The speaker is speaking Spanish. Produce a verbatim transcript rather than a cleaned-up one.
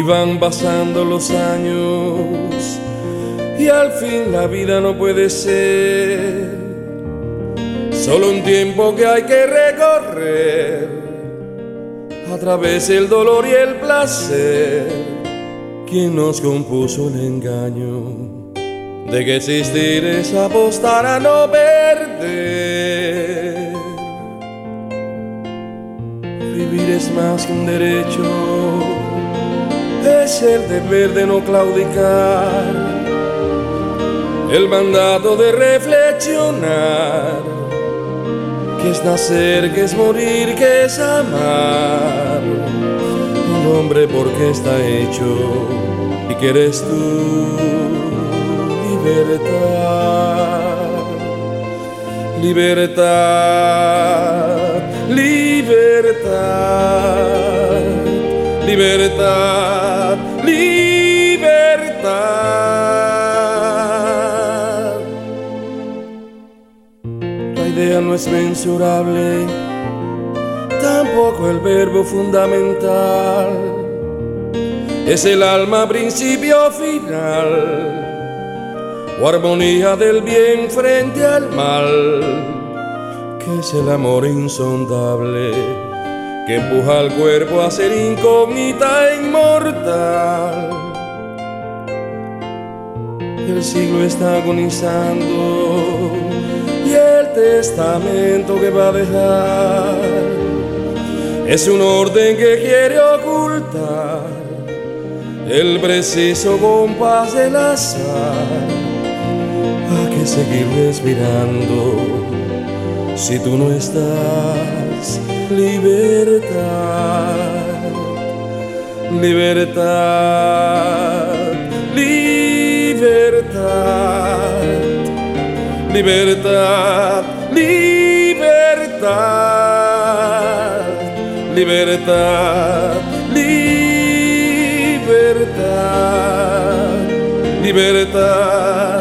y van pasando los años y al fin la vida no puede ser solo un tiempo que hay que recorrer a través del dolor y el placer. ¿Quién nos compuso el engaño de que existir es apostar a no perder? Vivir es más que un derecho, es el deber de no claudicar, el mandato de reflexionar, que es nacer, que es morir, que es amar. Un hombre porque está hecho y que eres tú. Libertad, libertad, libertad, libertad, libertad. La idea no es mensurable, tampoco el verbo fundamental. Es el alma principio final, o armonía del bien frente al mal, que es el amor insondable que empuja al cuerpo a ser incógnita e inmortal. El siglo está agonizando y el testamento que va a dejar es un orden que quiere ocultar el preciso compás del azar. ¿A qué seguir respirando si tú no estás? Libertad, libertad, libertad, libertad, libertad, libertad, libertad, libertad.